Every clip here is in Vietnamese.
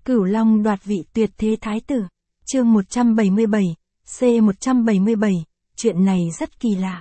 Cửu Long đoạt vị tuyệt thế thái tử. Chương 177, C177, chuyện này rất kỳ lạ.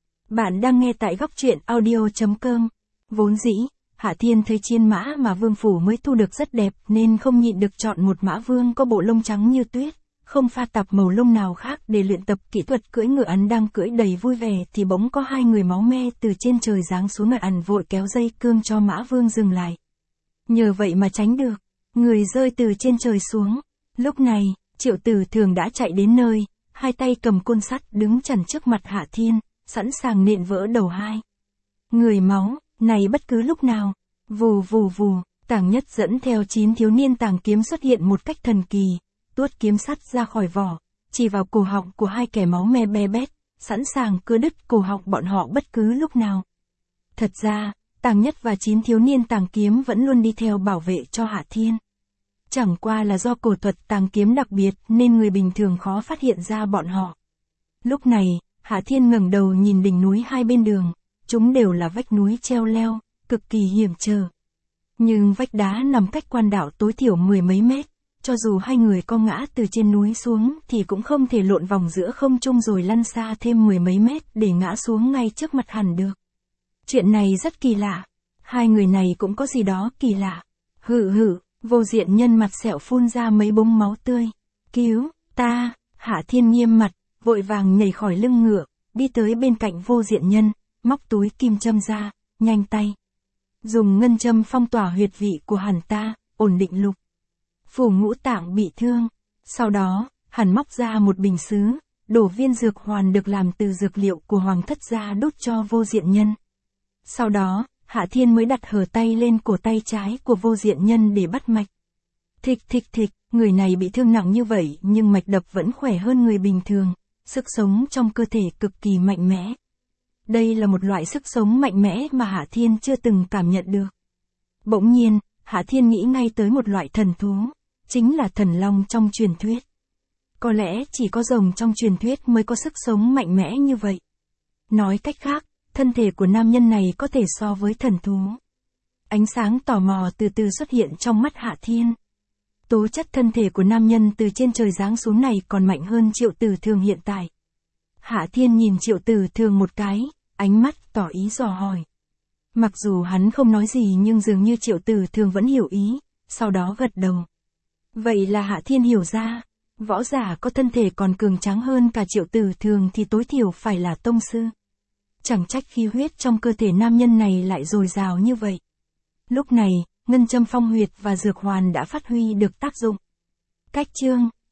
Bạn đang nghe tại góc truyện audio.com. Vốn dĩ, Hạ Thiên thấy chiến mã mà Vương Phủ mới thu được rất đẹp nên không nhịn được chọn một mã vương có bộ lông trắng như tuyết, không pha tạp màu lông nào khác để luyện tập kỹ thuật cưỡi ngựa. Hắn đang cưỡi đầy vui vẻ thì bỗng có hai người máu me từ trên trời giáng xuống. Hắn vội kéo dây cương cho mã vương dừng lại. Nhờ vậy mà tránh được, người rơi từ trên trời xuống. Lúc này, Triệu Tử Thường đã chạy đến nơi, hai tay cầm côn sắt đứng chắn trước mặt Hạ Thiên, sẵn sàng nện vỡ đầu hai người máu này bất cứ lúc nào. Vù vù vù, Tàng Nhất dẫn theo 9 thiếu niên tàng kiếm xuất hiện một cách thần kỳ, tuốt kiếm sắt ra khỏi vỏ, chỉ vào cổ họng của hai kẻ máu me be bét, sẵn sàng cưa đứt cổ họng bọn họ bất cứ lúc nào. Thật ra, Tàng Nhất và 9 thiếu niên tàng kiếm vẫn luôn đi theo bảo vệ cho Hạ Thiên. Chẳng qua là do cổ thuật tàng kiếm đặc biệt nên người bình thường khó phát hiện ra bọn họ. Lúc này, Hạ Thiên ngẩng đầu nhìn đỉnh núi hai bên đường, chúng đều là vách núi treo leo, cực kỳ hiểm trở. Nhưng vách đá nằm cách quan đạo tối thiểu 10 mấy mét, cho dù hai người có ngã từ trên núi xuống thì cũng không thể lộn vòng giữa không trung rồi lăn xa thêm 10 mấy mét để ngã xuống ngay trước mặt hẳn được. Chuyện này rất kỳ lạ. Hai người này cũng có gì đó kỳ lạ. Hự hự, Vô Diện Nhân mặt sẹo phun ra mấy búng máu tươi. Cứu ta! Hạ Thiên nghiêm mặt, vội vàng nhảy khỏi lưng ngựa, đi tới bên cạnh Vô Diện Nhân, móc túi kim châm ra, nhanh tay. Dùng ngân châm phong tỏa huyệt vị của hắn ta, ổn định lục phủ ngũ tạng bị thương. Sau đó, hắn móc ra một bình sứ, đổ viên dược hoàn được làm từ dược liệu của Hoàng thất ra đút cho Vô Diện Nhân. Sau đó, Hạ Thiên mới đặt hở tay lên cổ tay trái của Vô Diện Nhân để bắt mạch. Thịch thịch thịch, người này bị thương nặng như vậy nhưng mạch đập vẫn khỏe hơn người bình thường, sức sống trong cơ thể cực kỳ mạnh mẽ. Đây là một loại sức sống mạnh mẽ mà Hạ Thiên chưa từng cảm nhận được. Bỗng nhiên, Hạ Thiên nghĩ ngay tới một loại thần thú, chính là thần long trong truyền thuyết. Có lẽ chỉ có rồng trong truyền thuyết mới có sức sống mạnh mẽ như vậy. Nói cách khác, thân thể của nam nhân này có thể so với thần thú. Ánh sáng tò mò từ từ xuất hiện trong mắt Hạ Thiên. Tố chất thân thể của nam nhân từ trên trời giáng xuống này còn mạnh hơn Triệu Tử Thường hiện tại. Hạ Thiên nhìn Triệu Tử Thường một cái, ánh mắt tỏ ý dò hỏi. Mặc dù hắn không nói gì nhưng dường như Triệu Tử Thường vẫn hiểu ý, sau đó gật đầu. Vậy là Hạ Thiên hiểu ra, võ giả có thân thể còn cường tráng hơn cả Triệu Tử Thường thì tối thiểu phải là tông sư. Chẳng trách khí huyết trong cơ thể nam nhân này lại dồi dào như vậy. Lúc này, ngân châm phong huyệt và dược hoàn đã phát huy được tác dụng. Cách chương